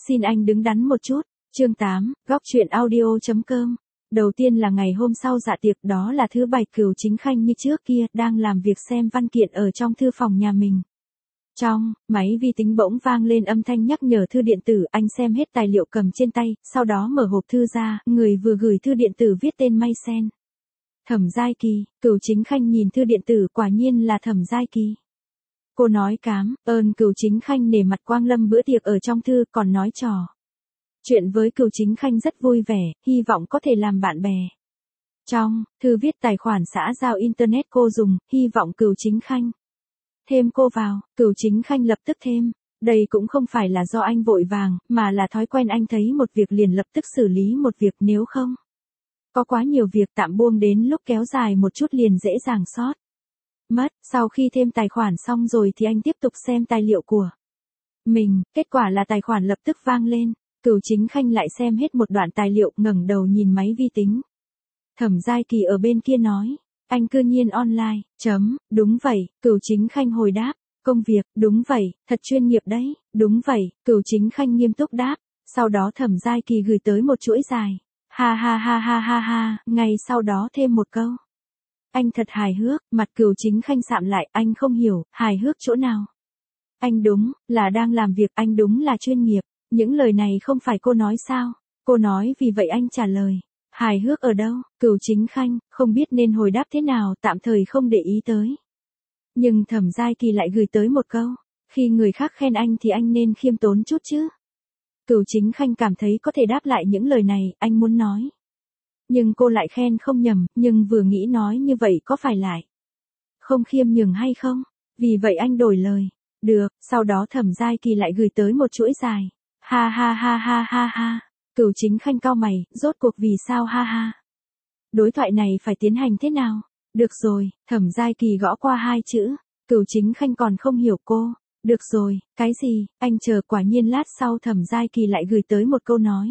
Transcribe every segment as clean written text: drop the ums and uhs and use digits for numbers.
Xin anh đứng đắn một chút. Chương 8, góc truyện audio.com. Đầu tiên là ngày hôm sau dạ tiệc, đó là thứ Bảy. Cửu Chính Khanh như trước kia đang làm việc xem văn kiện ở trong thư phòng nhà mình. Trong máy vi tính bỗng vang lên âm thanh nhắc nhở thư điện tử. Anh xem hết tài liệu cầm trên tay, sau đó mở hộp thư ra, người vừa gửi thư điện tử viết tên May Sen. Thẩm Giai Kỳ. Cửu Chính Khanh nhìn thư điện tử, quả nhiên là Thẩm Giai Kỳ. Cô nói cám ơn Cửu Chính Khanh nể mặt quang lâm bữa tiệc ở trong thư, còn nói trò chuyện với Cửu Chính Khanh rất vui vẻ, hy vọng có thể làm bạn bè. Trong thư viết tài khoản xã giao internet cô dùng, hy vọng Cửu Chính Khanh thêm cô vào. Cửu Chính Khanh lập tức thêm. Đây cũng không phải là do anh vội vàng, mà là thói quen anh thấy một việc liền lập tức xử lý một việc, nếu không có quá nhiều việc tạm buông đến lúc kéo dài một chút liền dễ dàng sót mất. Sau khi thêm tài khoản xong rồi thì anh tiếp tục xem tài liệu của mình, kết quả là tài khoản lập tức vang lên. Cửu Chính Khanh lại xem hết một đoạn tài liệu, ngẩng đầu nhìn máy vi tính. Thẩm Giai Kỳ ở bên kia nói, anh cư nhiên online, đúng vậy. Cửu Chính Khanh hồi đáp, công việc, đúng vậy, thật chuyên nghiệp đấy, đúng vậy. Cửu Chính Khanh nghiêm túc đáp, sau đó Thẩm Giai Kỳ gửi tới một chuỗi dài. Ha ha ha ha ha ha, ngay sau đó thêm một câu. Anh thật hài hước. Mặt Cửu Chính Khanh sạm lại, anh không hiểu, hài hước chỗ nào? Anh đúng là đang làm việc, anh đúng là chuyên nghiệp. Những lời này không phải cô nói sao? Cô nói, vì vậy anh trả lời. Hài hước ở đâu? Cửu Chính Khanh không biết nên hồi đáp thế nào, tạm thời không để ý tới. Nhưng Thẩm Giai Kỳ lại gửi tới một câu. Khi người khác khen anh thì anh nên khiêm tốn chút chứ. Cửu Chính Khanh cảm thấy có thể đáp lại những lời này, anh muốn nói. Nhưng cô lại khen không nhầm, nhưng vừa nghĩ nói như vậy có phải lại không khiêm nhường hay không? Vì vậy anh đổi lời. Được. Sau đó Thẩm Giai Kỳ lại gửi tới một chuỗi dài. Ha ha ha ha ha ha. Cửu Chính Khanh cau mày, rốt cuộc vì sao ha ha? Đối thoại này phải tiến hành thế nào? Được rồi. Thẩm Giai Kỳ gõ qua hai chữ. Cửu Chính Khanh còn không hiểu cô. Được rồi, cái gì? Anh chờ. Quả nhiên lát sau Thẩm Giai Kỳ lại gửi tới một câu nói.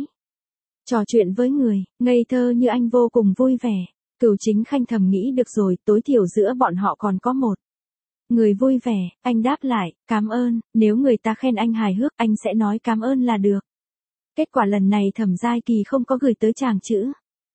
Trò chuyện với người ngây thơ như anh vô cùng vui vẻ. Cửu Chính Khanh thầm nghĩ được rồi, tối thiểu giữa bọn họ còn có một người vui vẻ. Anh đáp lại, cảm ơn, nếu người ta khen anh hài hước, anh sẽ nói cảm ơn là được. Kết quả lần này Thẩm Giai Kỳ không có gửi tới tràng chữ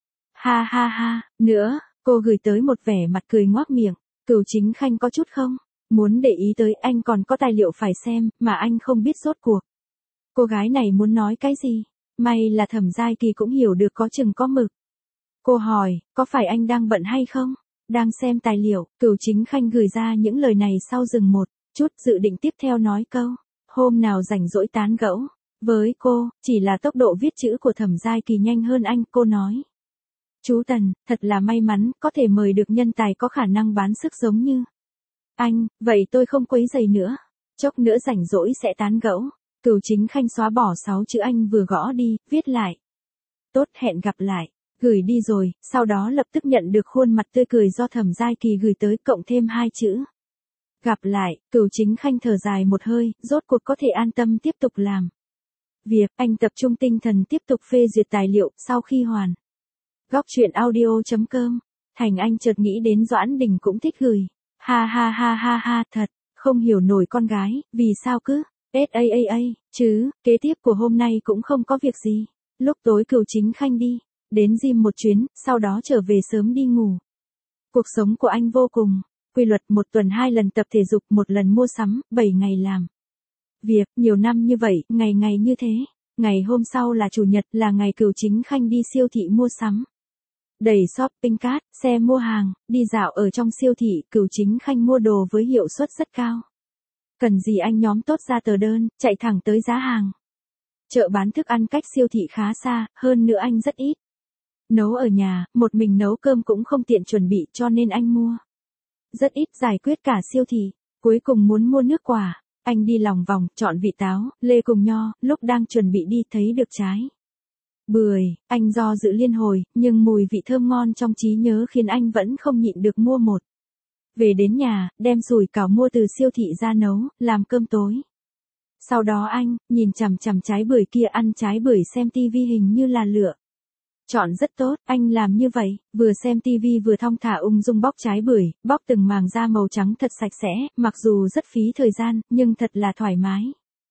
ha ha ha nữa, cô gửi tới một vẻ mặt cười ngoác miệng. Cửu Chính Khanh có chút không muốn để ý tới, anh còn có tài liệu phải xem, mà anh không biết rốt cuộc cô gái này muốn nói cái gì. May là Thẩm Giai Kỳ cũng hiểu được có chừng có mực. Cô hỏi, có phải anh đang bận hay không? Đang xem tài liệu. Cửu Chính Khanh gửi ra những lời này sau dừng một chút, dự định tiếp theo nói câu. Hôm nào rảnh rỗi tán gẫu với cô. Chỉ là tốc độ viết chữ của Thẩm Giai Kỳ nhanh hơn anh, cô nói. Chú Tần, thật là may mắn, có thể mời được nhân tài có khả năng bán sức giống như anh, vậy tôi không quấy rầy nữa. Chốc nữa rảnh rỗi sẽ tán gẫu. Cửu Chính Khanh xóa bỏ 6 chữ anh vừa gõ đi, viết lại. Tốt, hẹn gặp lại. Gửi đi rồi, sau đó lập tức nhận được khuôn mặt tươi cười do Thẩm Giai Kỳ gửi tới, cộng thêm 2 chữ. Gặp lại. Cửu Chính Khanh thở dài một hơi, rốt cuộc có thể an tâm tiếp tục làm việc. Anh tập trung tinh thần tiếp tục phê duyệt tài liệu. Sau khi hoàn góc truyện audio.com, Thành Anh chợt nghĩ đến Doãn Đình cũng thích gửi. Ha ha ha ha ha, thật không hiểu nổi con gái, vì sao cứ SAAA, chứ. Kế tiếp của hôm nay cũng không có việc gì. Lúc tối Cửu Chính Khanh đi đến gym một chuyến, sau đó trở về sớm đi ngủ. Cuộc sống của anh vô cùng quy luật, một tuần 2 lần tập thể dục, 1 lần mua sắm, 7 ngày làm việc. Nhiều năm như vậy, ngày ngày như thế. Ngày hôm sau là Chủ nhật, là ngày Cửu Chính Khanh đi siêu thị mua sắm. Đẩy shopping cart, xe mua hàng, đi dạo ở trong siêu thị. Cửu Chính Khanh mua đồ với hiệu suất rất cao. Cần gì anh nhóm tốt ra tờ đơn, chạy thẳng tới giá hàng. Chợ bán thức ăn cách siêu thị khá xa, hơn nữa anh rất ít nấu ở nhà, một mình nấu cơm cũng không tiện chuẩn bị, cho nên anh mua rất ít, giải quyết cả siêu thị. Cuối cùng muốn mua nước quả, anh đi lòng vòng, chọn vị táo, lê cùng nho. Lúc đang chuẩn bị đi thấy được trái bưởi, anh do dự liên hồi, nhưng mùi vị thơm ngon trong trí nhớ khiến anh vẫn không nhịn được mua một. Về đến nhà, đem sủi cảo mua từ siêu thị ra nấu, làm cơm tối. Sau đó anh nhìn chằm chằm trái bưởi kia, ăn trái bưởi xem tivi hình như là lựa chọn rất tốt. Anh làm như vậy, vừa xem tivi vừa thong thả ung dung bóc trái bưởi, bóc từng màng da màu trắng thật sạch sẽ, mặc dù rất phí thời gian, nhưng thật là thoải mái.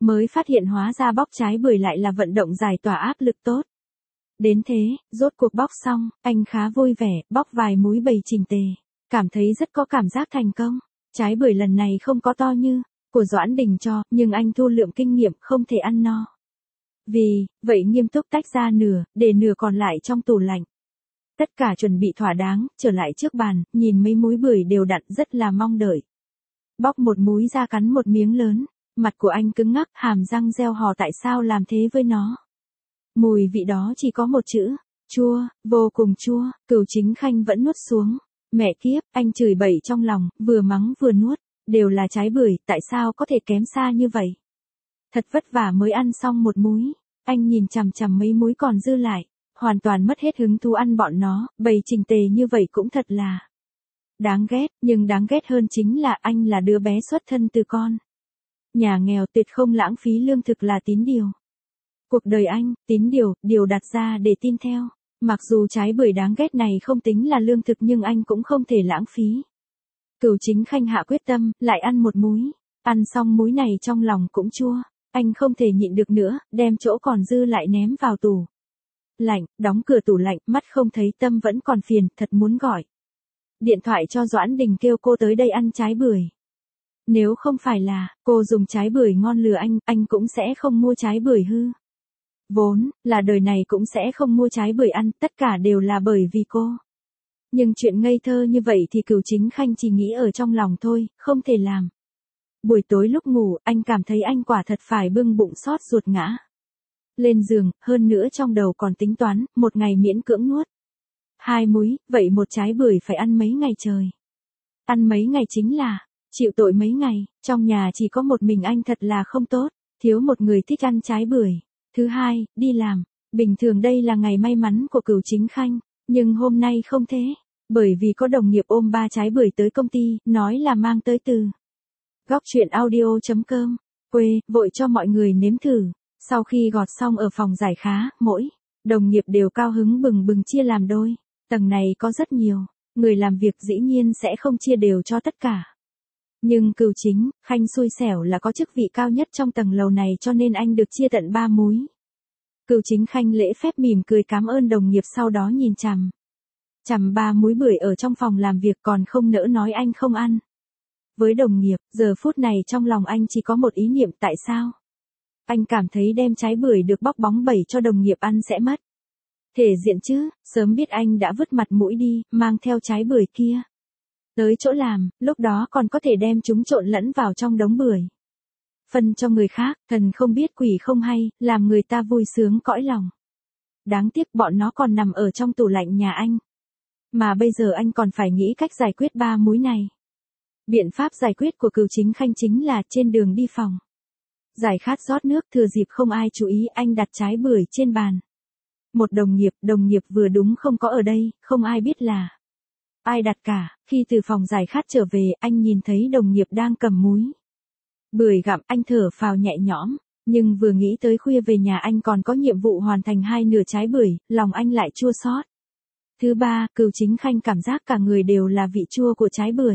mới phát hiện hóa ra bóc trái bưởi lại là vận động giải tỏa áp lực tốt. Đến thế, rốt cuộc bóc xong, anh khá vui vẻ, bóc vài múi bầy chỉnh tề, cảm thấy rất có cảm giác thành công. Trái bưởi lần này không có to như của Doãn Đình cho, nhưng anh thu lượm kinh nghiệm không thể ăn no. Vì vậy nghiêm túc tách ra nửa, để nửa còn lại trong tủ lạnh. Tất cả chuẩn bị thỏa đáng, trở lại trước bàn, nhìn mấy múi bưởi đều đặn rất là mong đợi. Bóc một múi ra cắn một miếng lớn, mặt của anh cứng ngắc, hàm răng reo hò tại sao làm thế với nó. Mùi vị đó chỉ có một chữ, chua, vô cùng chua, Cửu Chính Khanh vẫn nuốt xuống. Mẹ kiếp, anh chửi bậy trong lòng, vừa mắng vừa nuốt, đều là trái bưởi, tại sao có thể kém xa như vậy. Thật vất vả mới ăn xong một múi, anh nhìn chằm chằm mấy múi còn dư lại, hoàn toàn mất hết hứng thú ăn bọn nó, bầy chỉnh tề như vậy cũng thật là đáng ghét, nhưng đáng ghét hơn chính là anh là đứa bé xuất thân từ con nhà nghèo, tuyệt không lãng phí lương thực là tín điều. Cuộc đời anh, tín điều đặt ra để tin theo. Mặc dù trái bưởi đáng ghét này không tính là lương thực nhưng anh cũng không thể lãng phí. Cửu Chính Khanh hạ quyết tâm, lại ăn một múi. Ăn xong múi này trong lòng cũng chua. Anh không thể nhịn được nữa, đem chỗ còn dư lại ném vào tủ lạnh, đóng cửa tủ lạnh, mắt không thấy tâm vẫn còn phiền, thật muốn gọi điện thoại cho Doãn Đình kêu cô tới đây ăn trái bưởi. Nếu không phải là cô dùng trái bưởi ngon lừa anh cũng sẽ không mua trái bưởi hư. Vốn là đời này cũng sẽ không mua trái bưởi ăn, tất cả đều là bởi vì cô. Nhưng chuyện ngây thơ như vậy thì Cửu Chính Khanh chỉ nghĩ ở trong lòng thôi, không thể làm. Buổi tối lúc ngủ, anh cảm thấy anh quả thật phải bưng bụng xót ruột ngã lên giường, hơn nữa trong đầu còn tính toán, một ngày miễn cưỡng nuốt 2 múi, vậy một trái bưởi phải ăn mấy ngày trời. Ăn mấy ngày chính là chịu tội mấy ngày, trong nhà chỉ có một mình anh thật là không tốt, thiếu một người thích ăn trái bưởi. Thứ hai, đi làm. Bình thường đây là ngày may mắn của Cửu Chính Khanh, nhưng hôm nay không thế, bởi vì có đồng nghiệp ôm 3 trái bưởi tới công ty, nói là mang tới từ Góc Chuyện Audio.com, quê, vội cho mọi người nếm thử. Sau khi gọt xong ở phòng giải khá, mỗi đồng nghiệp đều cao hứng bừng bừng chia làm đôi. Tầng này có rất nhiều người làm việc, dĩ nhiên sẽ không chia đều cho tất cả. Nhưng Cửu Chính Khanh xui xẻo là có chức vị cao nhất trong tầng lầu này cho nên anh được chia tận 3 múi. Cửu Chính Khanh lễ phép mỉm cười cảm ơn đồng nghiệp, sau đó nhìn chằm 3 múi bưởi ở trong phòng làm việc, còn không nỡ nói anh không ăn. Với đồng nghiệp, giờ phút này trong lòng anh chỉ có một ý niệm, tại sao? Anh cảm thấy đem trái bưởi được bóc bóng bẩy cho đồng nghiệp ăn sẽ mất thể diện chứ, sớm biết anh đã vứt mặt mũi đi, mang theo trái bưởi kia tới chỗ làm, lúc đó còn có thể đem chúng trộn lẫn vào trong đống bưởi. Phân cho người khác, thần không biết quỷ không hay, làm người ta vui sướng cõi lòng. Đáng tiếc bọn nó còn nằm ở trong tủ lạnh nhà anh. Mà bây giờ anh còn phải nghĩ cách giải quyết 3 múi này. Biện pháp giải quyết của Cửu Chính Khanh chính là trên đường đi phòng giải khát rót nước, thừa dịp không ai chú ý, anh đặt trái bưởi trên bàn. Một đồng nghiệp vừa đúng không có ở đây, không ai biết là ai đặt cả. Khi từ phòng giải khát trở về, anh nhìn thấy đồng nghiệp đang cầm múi bưởi gặm, anh thở phào nhẹ nhõm, nhưng vừa nghĩ tới khuya về nhà anh còn có nhiệm vụ hoàn thành 2 nửa trái bưởi, lòng anh lại chua xót. Thứ ba, Cửu Chính Khanh cảm giác cả người đều là vị chua của trái bưởi.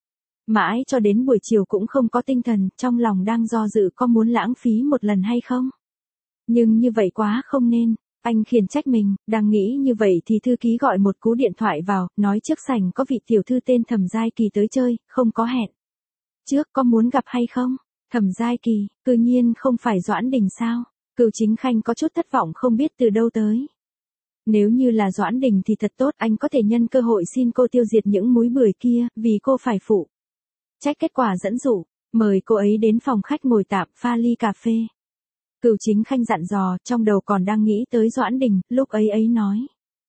Mãi cho đến buổi chiều cũng không có tinh thần, trong lòng đang do dự có muốn lãng phí một lần hay không. Nhưng như vậy quá không nên. Anh khiển trách mình, đang nghĩ như vậy thì thư ký gọi một cú điện thoại vào, nói trước sảnh có vị tiểu thư tên Thẩm Giai Kỳ tới chơi, không có hẹn trước, có muốn gặp hay không? Thẩm Giai Kỳ, tự nhiên không phải Doãn Đình sao? Cửu Chính Khanh có chút thất vọng không biết từ đâu tới. Nếu như là Doãn Đình thì thật tốt, anh có thể nhân cơ hội xin cô tiêu diệt những múi bưởi kia, vì cô phải phụ trách kết quả dẫn dụ, mời cô ấy đến phòng khách ngồi tạm pha ly cà phê. Cửu Chính Khanh dặn dò, trong đầu còn đang nghĩ tới Doãn Đình, lúc ấy nói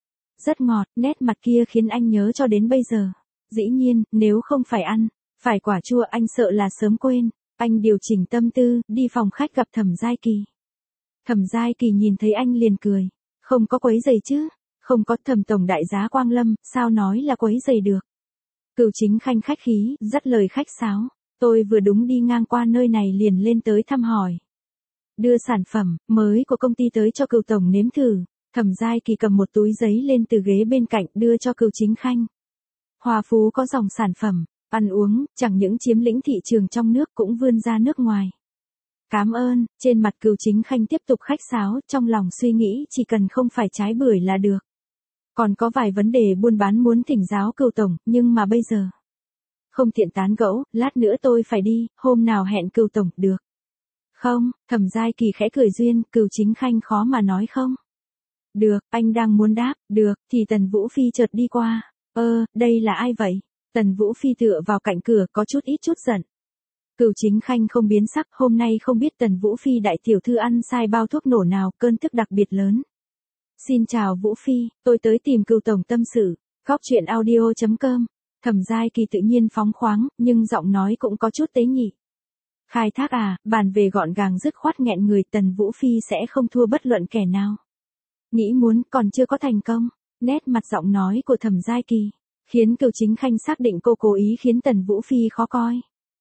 rất ngọt, nét mặt kia khiến anh nhớ cho đến bây giờ. Dĩ nhiên, nếu không phải ăn phải quả chua anh sợ là sớm quên. Anh điều chỉnh tâm tư, đi phòng khách gặp Thẩm Giai Kỳ. Thẩm Giai Kỳ nhìn thấy anh liền cười. Không có quấy giày chứ? Không có. Thẩm tổng đại giá Quang Lâm, sao nói là quấy giày được? Cửu Chính Khanh khách khí, dắt lời khách sáo. Tôi vừa đúng đi ngang qua nơi này liền lên tới thăm hỏi. Đưa sản phẩm mới của công ty tới cho Cửu tổng nếm thử. Thẩm Giai Kỳ cầm một túi giấy lên từ ghế bên cạnh đưa cho Cửu Chính Khanh. Hòa Phú có dòng sản phẩm ăn uống, chẳng những chiếm lĩnh thị trường trong nước cũng vươn ra nước ngoài. Cảm ơn, trên mặt Cửu Chính Khanh tiếp tục khách sáo, trong lòng suy nghĩ chỉ cần không phải trái bưởi là được. Còn có vài vấn đề buôn bán muốn thỉnh giáo Cửu tổng, nhưng mà bây giờ không tiện tán gẫu, lát nữa tôi phải đi, hôm nào hẹn Cửu tổng, được. Không, Thẩm Giai Kỳ khẽ cười duyên, Cửu Chính Khanh khó mà nói không. Được, anh đang muốn đáp, được, thì Tần Vũ Phi chợt đi qua. Đây là ai vậy? Tần Vũ Phi tựa vào cạnh cửa có chút giận. Cửu Chính Khanh không biến sắc, hôm nay không biết Tần Vũ Phi đại tiểu thư ăn sai bao thuốc nổ nào, cơn tức đặc biệt lớn. Xin chào Vũ Phi, tôi tới tìm Cửu tổng tâm sự. Góc truyện audio.com. Thẩm Giai Kỳ tự nhiên phóng khoáng, nhưng giọng nói cũng có chút tế nhị. Khai thác à, bàn về gọn gàng dứt khoát nghẹn người, Tần Vũ Phi sẽ không thua bất luận kẻ nào. Nghĩ muốn, còn chưa có thành công. Nét mặt giọng nói của Thẩm Giai Kỳ khiến Cửu Chính Khanh xác định cô cố ý khiến Tần Vũ Phi khó coi.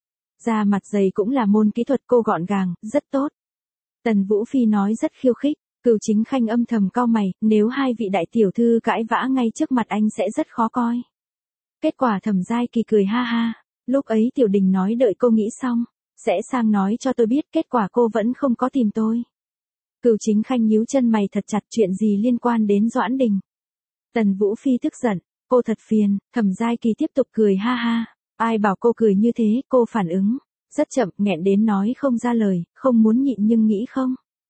Da mặt dày cũng là môn kỹ thuật, cô gọn gàng, rất tốt. Tần Vũ Phi nói rất khiêu khích. Cửu Chính Khanh âm thầm cau mày, nếu hai vị đại tiểu thư cãi vã ngay trước mặt anh sẽ rất khó coi. Kết quả Thẩm Giai Kỳ cười ha ha. Lúc ấy Tiểu Đình nói đợi cô nghĩ xong sẽ sang nói cho tôi biết, kết quả cô vẫn không có tìm tôi. Cửu Chính Khanh nhíu chân mày thật chặt, chuyện gì liên quan đến Doãn Đình? Tần Vũ Phi tức giận, cô thật phiền. Thẩm Giai Kỳ tiếp tục cười ha ha. Ai bảo cô cười như thế, cô phản ứng rất chậm, nghẹn đến nói không ra lời, không muốn nhịn nhưng nghĩ không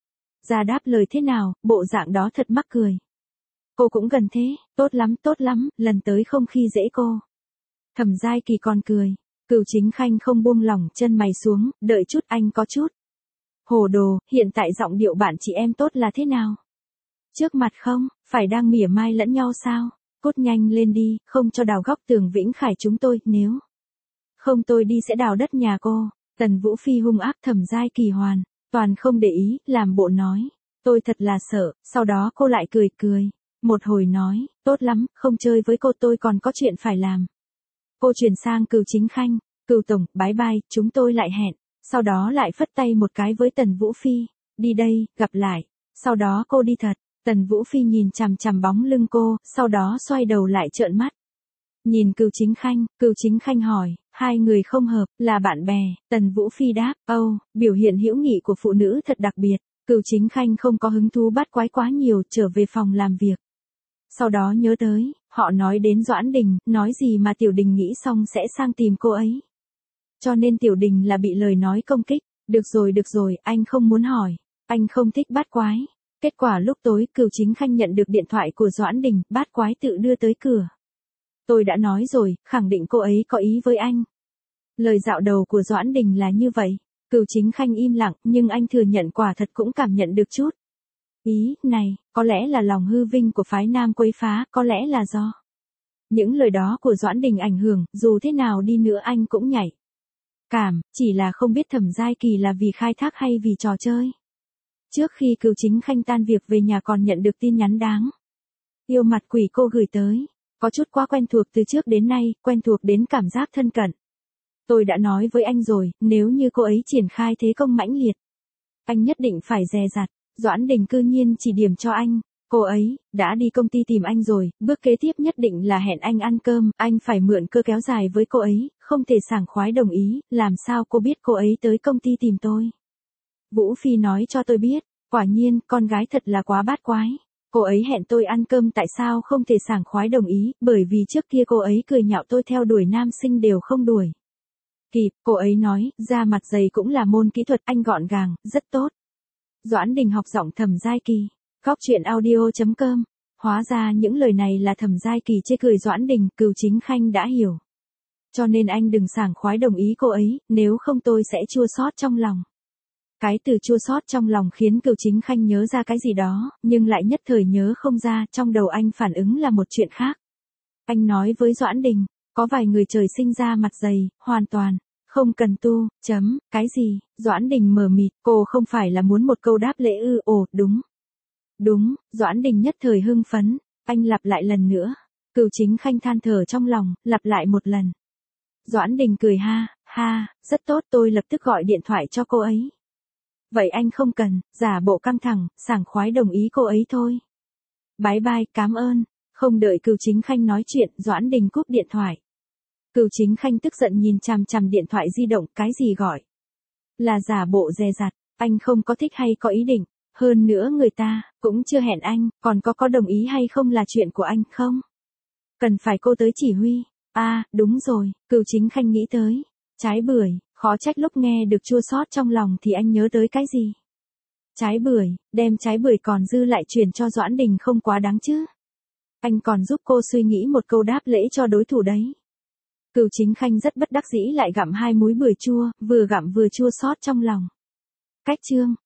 ra đáp lời thế nào, bộ dạng đó thật mắc cười. Cô cũng gần thế, tốt lắm, lần tới không khi dễ cô. Thẩm Giai Kỳ còn cười. Cửu Chính Khanh không buông lỏng, chân mày xuống, đợi chút, anh có chút hồ đồ, hiện tại giọng điệu bạn chị em tốt là thế nào? Trước mặt không, phải đang mỉa mai lẫn nhau sao? Cút nhanh lên đi, không cho đào góc tường Vĩnh Khải chúng tôi, nếu không tôi đi sẽ đào đất nhà cô. Tần Vũ Phi hung ác. Thẩm Giai Kỳ hoàn toàn không để ý, làm bộ nói, tôi thật là sợ, sau đó cô lại cười. Một hồi nói, tốt lắm, không chơi với cô, tôi còn có chuyện phải làm. Cô chuyển sang Cửu Chính Khanh, Cửu tổng, bye bye, chúng tôi lại hẹn. Sau đó lại phất tay một cái với Tần Vũ Phi, đi đây, gặp lại. Sau đó cô đi thật. Tần Vũ Phi nhìn chằm chằm bóng lưng cô, sau đó xoay đầu lại trợn mắt. Nhìn Cửu Chính Khanh hỏi, hai người không hợp, là bạn bè. Tần Vũ Phi đáp, biểu hiện hữu nghị của phụ nữ thật đặc biệt. Cửu Chính Khanh không có hứng thú bắt quái quá nhiều, trở về phòng làm việc. Sau đó nhớ tới, họ nói đến Doãn Đình, nói gì mà Tiểu Đình nghĩ xong sẽ sang tìm cô ấy. Cho nên Tiểu Đình là bị lời nói công kích. Được rồi, anh không muốn hỏi. Anh không thích bắt quái. Kết quả lúc tối, Cửu Chính Khanh nhận được điện thoại của Doãn Đình, bát quái tự đưa tới cửa. Tôi đã nói rồi, khẳng định cô ấy có ý với anh. Lời dạo đầu của Doãn Đình là như vậy. Cửu Chính Khanh im lặng, nhưng anh thừa nhận quả thật cũng cảm nhận được chút ý này, có lẽ là lòng hư vinh của phái nam quấy phá, có lẽ là do những lời đó của Doãn Đình ảnh hưởng, dù thế nào đi nữa anh cũng nhảy cảm, chỉ là không biết Thẩm Giai Kỳ là vì khai thác hay vì trò chơi. Trước khi Cửu Chính Khanh tan việc về nhà còn nhận được tin nhắn đáng yêu mặt quỷ cô gửi tới, có chút quá quen thuộc từ trước đến nay, quen thuộc đến cảm giác thân cận. Tôi đã nói với anh rồi, nếu như cô ấy triển khai thế công mãnh liệt, anh nhất định phải dè dặt. Doãn Đình cư nhiên chỉ điểm cho anh, cô ấy đã đi công ty tìm anh rồi, bước kế tiếp nhất định là hẹn anh ăn cơm, anh phải mượn cơ kéo dài với cô ấy, không thể sảng khoái đồng ý, làm sao cô biết cô ấy tới công ty tìm tôi? Vũ Phi nói cho tôi biết, quả nhiên, con gái thật là quá bát quái. Cô ấy hẹn tôi ăn cơm tại sao không thể sảng khoái đồng ý, bởi vì trước kia cô ấy cười nhạo tôi theo đuổi nam sinh đều không đuổi kịp, cô ấy nói, da mặt dày cũng là môn kỹ thuật, anh gọn gàng, rất tốt. Doãn Đình học giọng Thẩm Giai Kỳ. Góc truyện audio.com. Hóa ra những lời này là Thẩm Giai Kỳ chê cười Doãn Đình, Cửu Chính Khanh đã hiểu. Cho nên anh đừng sảng khoái đồng ý cô ấy, nếu không tôi sẽ chua xót trong lòng. Cái từ chua xót trong lòng khiến Cửu Chính Khanh nhớ ra cái gì đó, nhưng lại nhất thời nhớ không ra, trong đầu anh phản ứng là một chuyện khác. Anh nói với Doãn Đình, có vài người trời sinh ra mặt dày, hoàn toàn không cần tu, cái gì? Doãn Đình mờ mịt, cô không phải là muốn một câu đáp lễ ư? Đúng, Doãn Đình nhất thời hưng phấn, anh lặp lại lần nữa. Cửu Chính Khanh than thở trong lòng, lặp lại một lần. Doãn Đình cười ha, rất tốt, tôi lập tức gọi điện thoại cho cô ấy. Vậy anh không cần, giả bộ căng thẳng, sảng khoái đồng ý cô ấy thôi. Bye bye, cảm ơn. Không đợi Cửu Chính Khanh nói chuyện, Doãn Đình cúp điện thoại. Cửu Chính Khanh tức giận nhìn chằm chằm điện thoại di động, cái gì gọi là giả bộ dè dặt. Anh không có thích hay có ý định, hơn nữa người ta cũng chưa hẹn anh, còn có đồng ý hay không là chuyện của anh không? Cần phải cô tới chỉ huy. À, đúng rồi, Cửu Chính Khanh nghĩ tới. Trái bưởi, khó trách lúc nghe được chua xót trong lòng thì anh nhớ tới cái gì? Trái bưởi, đem trái bưởi còn dư lại chuyển cho Doãn Đình không quá đáng chứ? Anh còn giúp cô suy nghĩ một câu đáp lễ cho đối thủ đấy. Cửu Chính Khanh rất bất đắc dĩ lại gặm 2 múi bưởi chua, vừa gặm vừa chua xót trong lòng. Cách chương